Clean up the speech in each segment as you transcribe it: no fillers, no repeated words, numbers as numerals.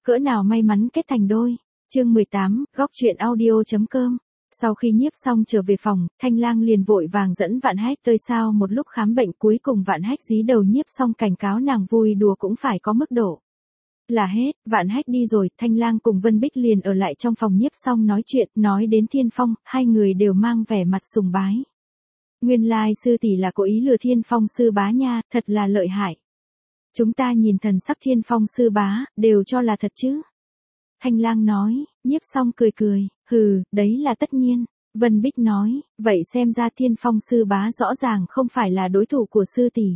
cỡ nào may mắn kết thành đôi. Chương 18, góc truyện audio.com. Sau khi nhiếp xong trở về phòng, Thanh Lang liền vội vàng dẫn Vạn Hách tới sao một lúc khám bệnh, cuối cùng Vạn Hách dí đầu nhiếp xong cảnh cáo nàng vui đùa cũng phải có mức độ. Là hết, Vạn Hách đi rồi, Thanh Lang cùng Vân Bích liền ở lại trong phòng nhiếp xong nói chuyện, nói đến Thiên Phong, hai người đều mang vẻ mặt sùng bái. Nguyên lai sư tỷ là cố ý lừa Thiên Phong sư bá nha, thật là lợi hại. Chúng ta nhìn thần sắc Thiên Phong sư bá, đều cho là thật chứ. Thanh Lang nói, nhiếp xong cười cười, hừ, đấy là tất nhiên. Vân Bích nói, vậy xem ra Thiên Phong sư bá rõ ràng không phải là đối thủ của sư tỷ.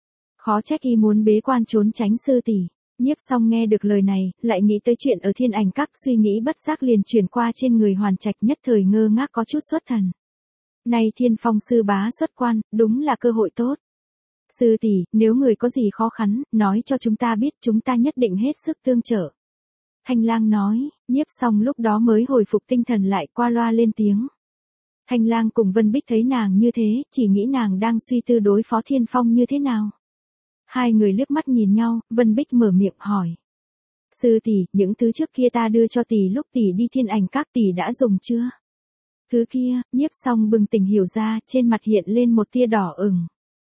Khó trách y muốn bế quan trốn tránh sư tỷ. Nhiếp xong nghe được lời này, lại nghĩ tới chuyện ở Thiên Ảnh Các, suy nghĩ bất giác liền chuyển qua trên người Hoàn Trạch, nhất thời ngơ ngác có chút xuất thần. Này Thiên Phong sư bá xuất quan, đúng là cơ hội tốt. Sư tỷ, nếu người có gì khó khăn, nói cho chúng ta biết, chúng ta nhất định hết sức tương trợ. Thanh Lang nói, nhiếp xong lúc đó mới hồi phục tinh thần lại, qua loa lên tiếng. Thanh Lang cùng Vân Bích thấy nàng như thế, chỉ nghĩ nàng đang suy tư đối phó Thiên Phong như thế nào. Hai người liếc mắt nhìn nhau, Vân Bích mở miệng hỏi. Sư tỷ, những thứ trước kia ta đưa cho tỷ lúc tỷ đi Thiên Ảnh Các, tỷ đã dùng chưa? Thứ kia, nhiếp xong bừng tỉnh hiểu ra, trên mặt hiện lên một tia đỏ ửng.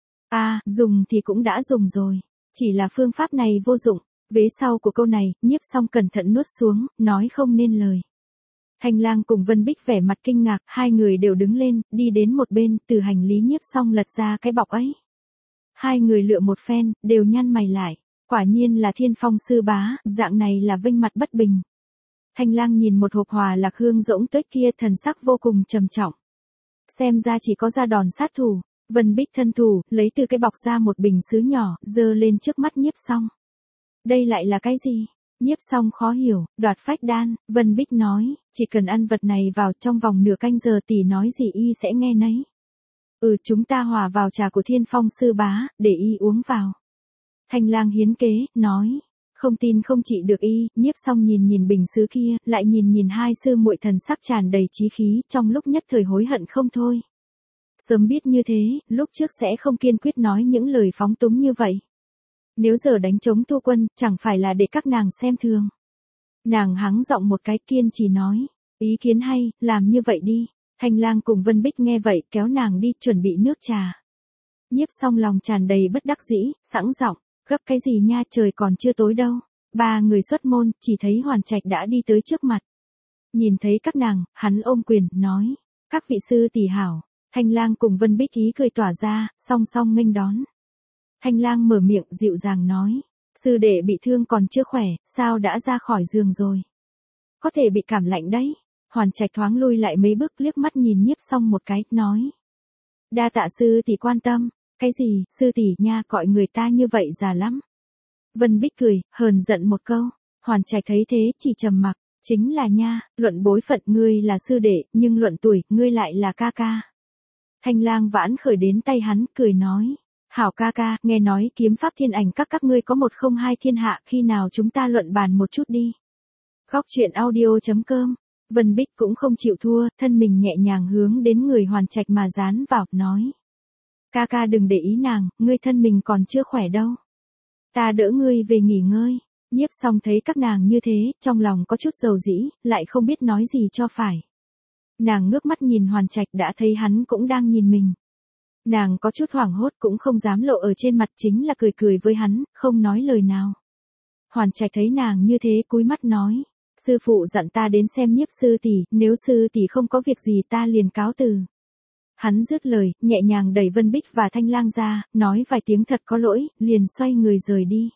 À, dùng thì cũng đã dùng rồi. Chỉ là phương pháp này vô dụng. Vế sau của câu này, nhiếp xong cẩn thận nuốt xuống, nói không nên lời. Thanh Lang cùng Vân Bích vẻ mặt kinh ngạc, hai người đều đứng lên, đi đến một bên, từ hành lý nhiếp xong lật ra cái bọc ấy. Hai người lựa một phen, đều nhăn mày lại. Quả nhiên là Thiên Phong sư bá, dạng này là vinh mặt bất bình. Thanh Lang nhìn một hộp hòa lạc hương rỗng tuếch kia, thần sắc vô cùng trầm trọng. Xem ra chỉ có ra đòn sát thủ. Vân Bích thân thủ, lấy từ cái bọc ra một bình sứ nhỏ, giơ lên trước mắt nhiếp xong. Đây lại là cái gì? Nhiếp xong khó hiểu, đoạt phách đan, Vân Bích nói, chỉ cần ăn vật này vào trong vòng nửa canh giờ tỷ nói gì y sẽ nghe nấy. Chúng ta hòa vào trà của Thiên Phong sư bá, để y uống vào. Thanh Lang hiến kế, nói, không tin không trị được y, nhiếp xong nhìn bình sứ kia, lại nhìn hai sư muội thần sắc tràn đầy chí khí, trong lúc nhất thời hối hận không thôi. Sớm biết như thế, lúc trước sẽ không kiên quyết nói những lời phóng túng như vậy. Nếu giờ đánh chống thu quân, chẳng phải là để các nàng xem thường. Nàng hắng giọng một cái, kiên trì nói, ý kiến hay, làm như vậy đi. Thanh Lang cùng Vân Bích nghe vậy, kéo nàng đi, chuẩn bị nước trà. Nhiếp xong lòng tràn đầy bất đắc dĩ, sẵn giọng, gấp cái gì nha, trời còn chưa tối đâu. Ba người xuất môn, chỉ thấy Hoàn Trạch đã đi tới trước mặt. Nhìn thấy các nàng, hắn ôm quyền, nói, các vị sư tỷ hảo. Thanh Lang cùng Vân Bích ý cười tỏa ra, song song nghênh đón. Thanh Lang mở miệng dịu dàng nói, sư đệ bị thương còn chưa khỏe, sao đã ra khỏi giường rồi? Có thể bị cảm lạnh đấy. Hoàn Trạch thoáng lui lại mấy bước, liếc mắt nhìn nhiếp xong một cái, nói. Đa tạ sư tỷ quan tâm. Cái gì, sư tỷ nha, gọi người ta như vậy già lắm. Vân Bích cười, hờn giận một câu. Hoàn Trạch thấy thế chỉ trầm mặc, chính là nha, luận bối phận ngươi là sư đệ, nhưng luận tuổi, ngươi lại là ca ca. Thanh Lang vãn khởi đến tay hắn, cười nói. Hảo ca ca, nghe nói kiếm pháp Thiên Ảnh các ngươi có 102 thiên hạ, khi nào chúng ta luận bàn một chút đi. Góc truyện audio.com. Vân Bích cũng không chịu thua, thân mình nhẹ nhàng hướng đến người Hoàn Trạch mà dán vào, nói. Ca ca đừng để ý nàng, ngươi thân mình còn chưa khỏe đâu. Ta đỡ ngươi về nghỉ ngơi. Nhiếp xong thấy các nàng như thế, trong lòng có chút dầu dĩ, lại không biết nói gì cho phải. Nàng ngước mắt nhìn Hoàn Trạch, đã thấy hắn cũng đang nhìn mình. Nàng có chút hoảng hốt, cũng không dám lộ ở trên mặt, chính là cười cười với hắn, không nói lời nào. Hoàn Trạch thấy nàng như thế, cúi mắt nói, sư phụ dặn ta đến xem nhiếp sư tỷ, nếu sư tỷ không có việc gì ta liền cáo từ. Hắn dứt lời, nhẹ nhàng đẩy Vân Bích và Thanh Lang ra, nói vài tiếng thật có lỗi, liền xoay người rời đi.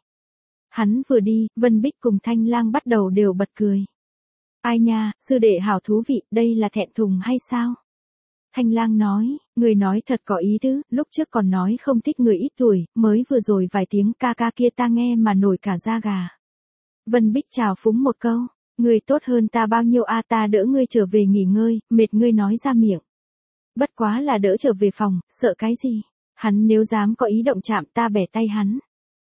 Hắn vừa đi, Vân Bích cùng Thanh Lang bắt đầu đều bật cười. Ai nha, sư đệ hảo thú vị, đây là thẹn thùng hay sao? Thanh Lang nói, người nói thật có ý tứ, lúc trước còn nói không thích người ít tuổi, mới vừa rồi vài tiếng ca ca kia ta nghe mà nổi cả da gà. Vân Bích chào phúng một câu, người tốt hơn ta bao nhiêu a, ta đỡ ngươi trở về nghỉ ngơi, mệt ngươi nói ra miệng. Bất quá là đỡ trở về phòng, sợ cái gì? Hắn nếu dám có ý động chạm ta bẻ tay hắn.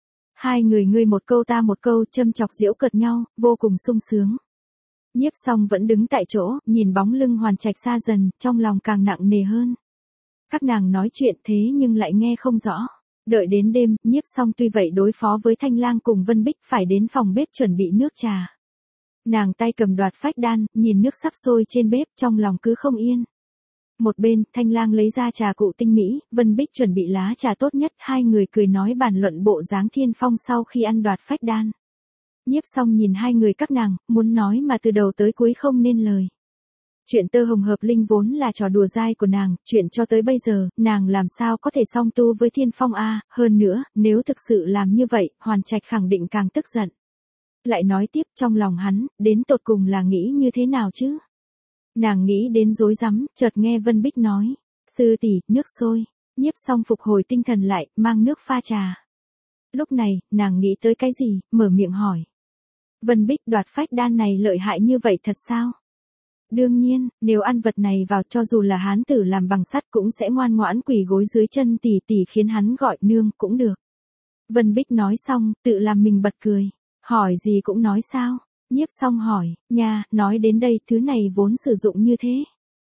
Hai người ngươi một câu ta một câu, châm chọc giễu cợt nhau, vô cùng sung sướng. Nhiếp xong vẫn đứng tại chỗ, nhìn bóng lưng Hoàn Trạch xa dần, trong lòng càng nặng nề hơn. Các nàng nói chuyện thế nhưng lại nghe không rõ. Đợi đến đêm, nhiếp xong tuy vậy đối phó với Thanh Lang cùng Vân Bích phải đến phòng bếp chuẩn bị nước trà. Nàng tay cầm đoạt phách đan, nhìn nước sắp sôi trên bếp trong lòng cứ không yên. Một bên, Thanh Lang lấy ra trà cụ tinh mỹ, Vân Bích chuẩn bị lá trà tốt nhất, hai người cười nói bàn luận bộ dáng Thiên Phong sau khi ăn đoạt phách đan. Nhiếp Song nhìn hai người các nàng, muốn nói mà từ đầu tới cuối không nên lời. Chuyện tơ hồng hợp linh vốn là trò đùa dai của nàng, chuyện cho tới bây giờ, nàng làm sao có thể song tu với Thiên Phong a, hơn nữa, nếu thực sự làm như vậy, Hoàn Trạch khẳng định càng tức giận. Lại nói tiếp trong lòng hắn, đến tột cùng là nghĩ như thế nào chứ? Nàng nghĩ đến rối rắm, chợt nghe Vân Bích nói, sư tỷ, nước sôi. Nhiếp Song phục hồi tinh thần lại, mang nước pha trà. Lúc này, nàng nghĩ tới cái gì, mở miệng hỏi. Vân Bích, đoạt phách đan này lợi hại như vậy thật sao? Đương nhiên, nếu ăn vật này vào cho dù là hán tử làm bằng sắt cũng sẽ ngoan ngoãn quỳ gối dưới chân tỷ tỷ khiến hắn gọi nương cũng được. Vân Bích nói xong, tự làm mình bật cười. Hỏi gì cũng nói sao? Nhiếp Song hỏi, nha, nói đến đây thứ này vốn sử dụng như thế.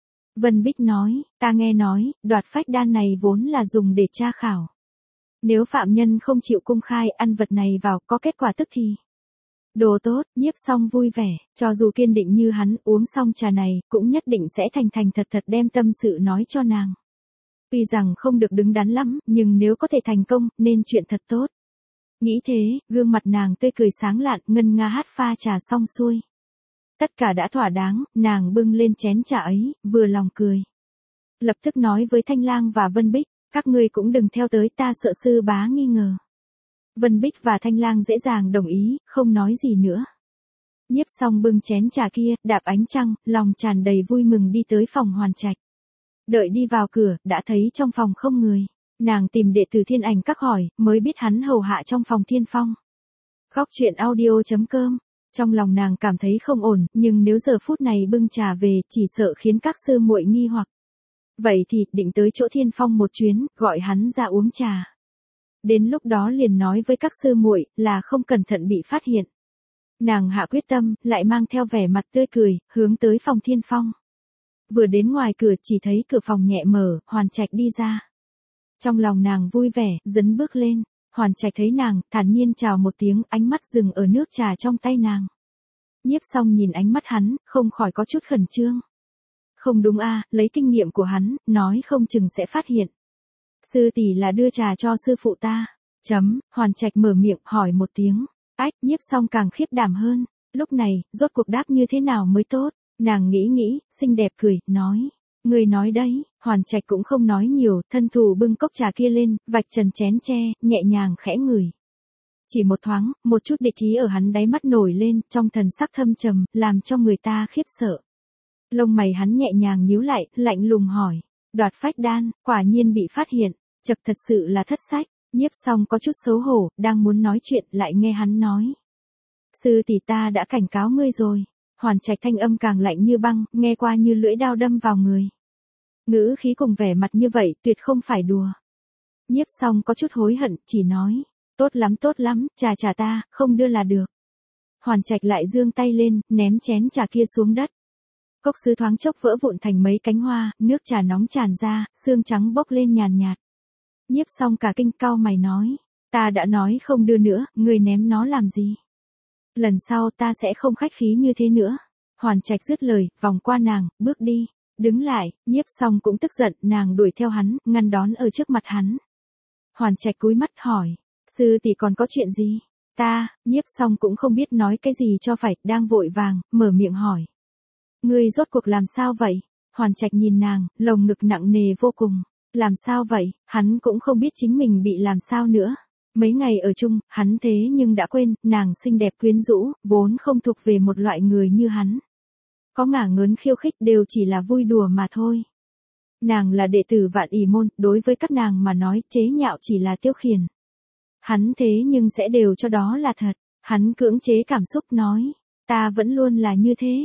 Vân Bích nói, ta nghe nói, đoạt phách đan này vốn là dùng để tra khảo. Nếu phạm nhân không chịu công khai ăn vật này vào có kết quả tức thì. Đồ tốt, Nhiếp Song vui vẻ, cho dù kiên định như hắn uống xong trà này cũng nhất định sẽ thành thành thật thật đem tâm sự nói cho nàng. Tuy rằng không được đứng đắn lắm, nhưng nếu có thể thành công, nên chuyện thật tốt. Nghĩ thế, gương mặt nàng tươi cười sáng lạn, ngân nga hát pha trà xong xuôi. Tất cả đã thỏa đáng, nàng bưng lên chén trà ấy, vừa lòng cười. Lập tức nói với Thanh Lang và Vân Bích, các ngươi cũng đừng theo tới ta sợ sư bá nghi ngờ. Vân Bích và Thanh Lang dễ dàng đồng ý, không nói gì nữa. Nhiếp Song bưng chén trà kia, đạp ánh trăng, lòng tràn đầy vui mừng đi tới phòng Hoàn Trạch. Đợi đi vào cửa, đã thấy trong phòng không người. Nàng tìm đệ tử Thiên Ảnh Các hỏi, mới biết hắn hầu hạ trong phòng Thiên Phong. Góc truyện audio.com. Trong lòng nàng cảm thấy không ổn, nhưng nếu giờ phút này bưng trà về, chỉ sợ khiến các sư muội nghi hoặc. Vậy thì, định tới chỗ Thiên Phong một chuyến, gọi hắn ra uống trà. Đến lúc đó liền nói với các sư muội là không cẩn thận bị phát hiện. Nàng hạ quyết tâm, lại mang theo vẻ mặt tươi cười, hướng tới phòng Thiên Phong. Vừa đến ngoài cửa chỉ thấy cửa phòng nhẹ mở, Hoàn Trạch đi ra. Trong lòng nàng vui vẻ, dấn bước lên. Hoàn Trạch thấy nàng, thản nhiên chào một tiếng, ánh mắt dừng ở nước trà trong tay nàng. Nhiếp Song nhìn ánh mắt hắn, không khỏi có chút khẩn trương. Không đúng a, lấy kinh nghiệm của hắn, nói không chừng sẽ phát hiện. Sư tỷ là đưa trà cho sư phụ ta. Hoàn Trạch mở miệng hỏi một tiếng. Ách, Nhiếp Song càng khiếp đảm hơn. Lúc này, rốt cuộc đáp như thế nào mới tốt? Nàng nghĩ, xinh đẹp cười, nói. Người nói đấy, Hoàn Trạch cũng không nói nhiều, thân thủ bưng cốc trà kia lên, vạch trần chén tre, nhẹ nhàng khẽ ngửi. Chỉ một thoáng, một chút địch ý ở hắn đáy mắt nổi lên, trong thần sắc thâm trầm, làm cho người ta khiếp sợ. Lông mày hắn nhẹ nhàng nhíu lại, lạnh lùng hỏi. Đoạt phách đan, quả nhiên bị phát hiện, chật thật sự là thất sách. Nhiếp Song có chút xấu hổ, đang muốn nói chuyện, lại nghe hắn nói. Sư tỷ ta đã cảnh cáo ngươi rồi. Hoàn Trạch thanh âm càng lạnh như băng, nghe qua như lưỡi dao đâm vào người. Ngữ khí cùng vẻ mặt như vậy, tuyệt không phải đùa. Nhiếp Song có chút hối hận, chỉ nói. Tốt lắm, trà ta, không đưa là được. Hoàn Trạch lại giương tay lên, ném chén trà kia xuống đất. Cốc sứ thoáng chốc vỡ vụn thành mấy cánh hoa, nước trà nóng tràn ra, sương trắng bốc lên nhàn nhạt. Nhiếp Song cả kinh cau mày nói. Ta đã nói không đưa nữa, ngươi ném nó làm gì? Lần sau ta sẽ không khách khí như thế nữa. Hoàn Trạch dứt lời, vòng qua nàng, bước đi. Đứng lại, Nhiếp Song cũng tức giận, nàng đuổi theo hắn, ngăn đón ở trước mặt hắn. Hoàn Trạch cúi mắt hỏi. Sư tỷ còn có chuyện gì? Nhiếp Song cũng không biết nói cái gì cho phải, đang vội vàng, mở miệng hỏi. Ngươi rốt cuộc làm sao vậy? Hoàn Trạch nhìn nàng, lồng ngực nặng nề vô cùng. Làm sao vậy? Hắn cũng không biết chính mình bị làm sao nữa. Mấy ngày ở chung, hắn thế nhưng đã quên, nàng xinh đẹp quyến rũ, vốn không thuộc về một loại người như hắn. Có ngả ngớn khiêu khích đều chỉ là vui đùa mà thôi. Nàng là đệ tử Vạn Ỷ môn, đối với các nàng mà nói chế nhạo chỉ là tiêu khiển. Hắn thế nhưng sẽ đều cho đó là thật. Hắn cưỡng chế cảm xúc nói. Ta vẫn luôn là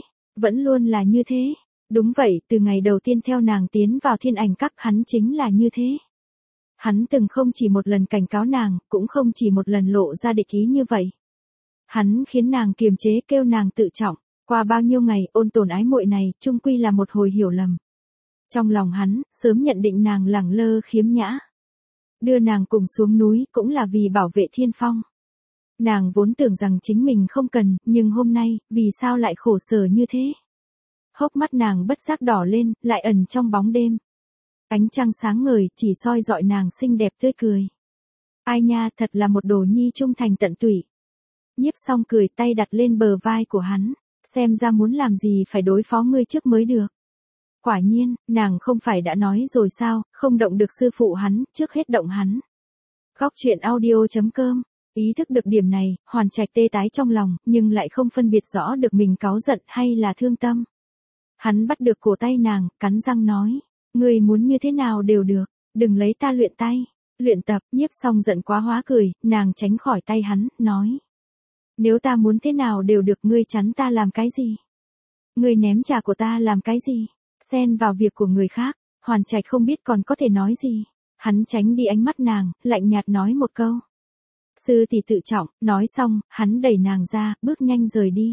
như thế. Đúng vậy, từ ngày đầu tiên theo nàng tiến vào Thiên Ảnh Các hắn chính là như thế. Hắn từng không chỉ một lần cảnh cáo nàng, cũng không chỉ một lần lộ ra địch ý như vậy. Hắn khiến nàng kiềm chế kêu nàng tự trọng, qua bao nhiêu ngày ôn tồn ái muội này, chung quy là một hồi hiểu lầm. Trong lòng hắn, sớm nhận định nàng lẳng lơ khiếm nhã. Đưa nàng cùng xuống núi cũng là vì bảo vệ Thiên Phong. Nàng vốn tưởng rằng chính mình không cần, nhưng hôm nay, vì sao lại khổ sở như thế? Hốc mắt nàng bất giác đỏ lên, lại ẩn trong bóng đêm. Ánh trăng sáng ngời, chỉ soi dọi nàng xinh đẹp tươi cười. Ai nha, thật là một đồ nhi trung thành tận tụy. Nhiếp Song cười, tay đặt lên bờ vai của hắn. Xem ra muốn làm gì phải đối phó ngươi trước mới được. Quả nhiên, nàng không phải đã nói rồi sao, không động được sư phụ hắn, trước hết động hắn. Góc truyện audio.com. Ý thức được điểm này, Hoàn Trạch tê tái trong lòng, nhưng lại không phân biệt rõ được mình cáu giận hay là thương tâm. Hắn bắt được cổ tay nàng, cắn răng nói. Ngươi muốn như thế nào đều được, đừng lấy ta luyện tay. Luyện tập. Nhiếp Song giận quá hóa cười, nàng tránh khỏi tay hắn, nói. Nếu ta muốn thế nào đều được, ngươi chắn ta làm cái gì? Ngươi ném trà của ta làm cái gì? Xen vào việc của người khác. Hoàn Trạch không biết còn có thể nói gì. Hắn tránh đi ánh mắt nàng, lạnh nhạt nói một câu. Sư tỷ tự trọng. Nói xong, hắn đẩy nàng ra, bước nhanh rời đi.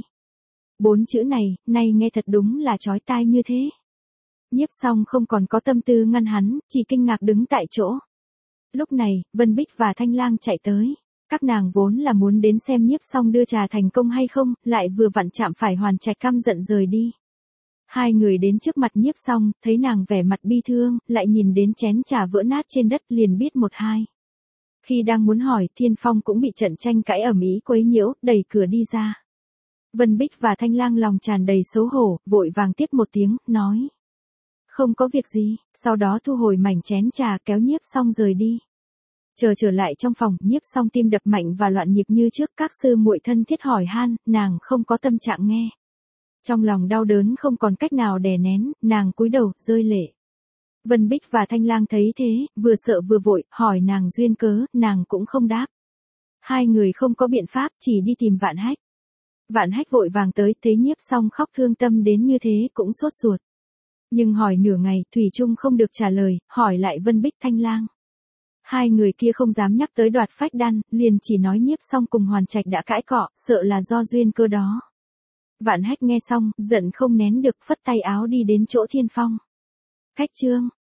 4 chữ này, nay nghe thật đúng là chói tai như thế. Nhiếp Song không còn có tâm tư ngăn hắn, chỉ kinh ngạc đứng tại chỗ. Lúc này, Vân Bích và Thanh Lang chạy tới. Các nàng vốn là muốn đến xem Nhiếp Song đưa trà thành công hay không, lại vừa vặn chạm phải Hoàn Trạch căm giận rời đi. Hai người đến trước mặt Nhiếp Song, thấy nàng vẻ mặt bi thương, lại nhìn đến chén trà vỡ nát trên đất liền biết một hai. Khi đang muốn hỏi, Thiên Phong cũng bị trận tranh cãi ầm ĩ quấy nhiễu, đẩy cửa đi ra. Vân Bích và Thanh Lang lòng tràn đầy xấu hổ, vội vàng tiếp một tiếng, nói. Không có việc gì, sau đó thu hồi mảnh chén trà kéo Nhiếp Song rời đi. Trở lại trong phòng, Nhiếp Song tim đập mạnh và loạn nhịp như trước, các sư muội thân thiết hỏi han, nàng không có tâm trạng nghe. Trong lòng đau đớn không còn cách nào đè nén, nàng cúi đầu, rơi lệ. Vân Bích và Thanh Lang thấy thế, vừa sợ vừa vội, hỏi nàng duyên cớ, nàng cũng không đáp. Hai người không có biện pháp, chỉ đi tìm Vạn Hách. Vạn Hách vội vàng tới, thấy Nhiếp Song khóc thương tâm đến như thế cũng sốt ruột. Nhưng hỏi nửa ngày, thủy chung không được trả lời, hỏi lại Vân Bích Thanh Lang. Hai người kia không dám nhắc tới đoạt phách đan, liền chỉ nói Nhiếp Song cùng Hoàn Trạch đã cãi cọ, sợ là do duyên cơ đó. Vạn Hách nghe xong, giận không nén được, phất tay áo đi đến chỗ Thiên Phong. Khách trương,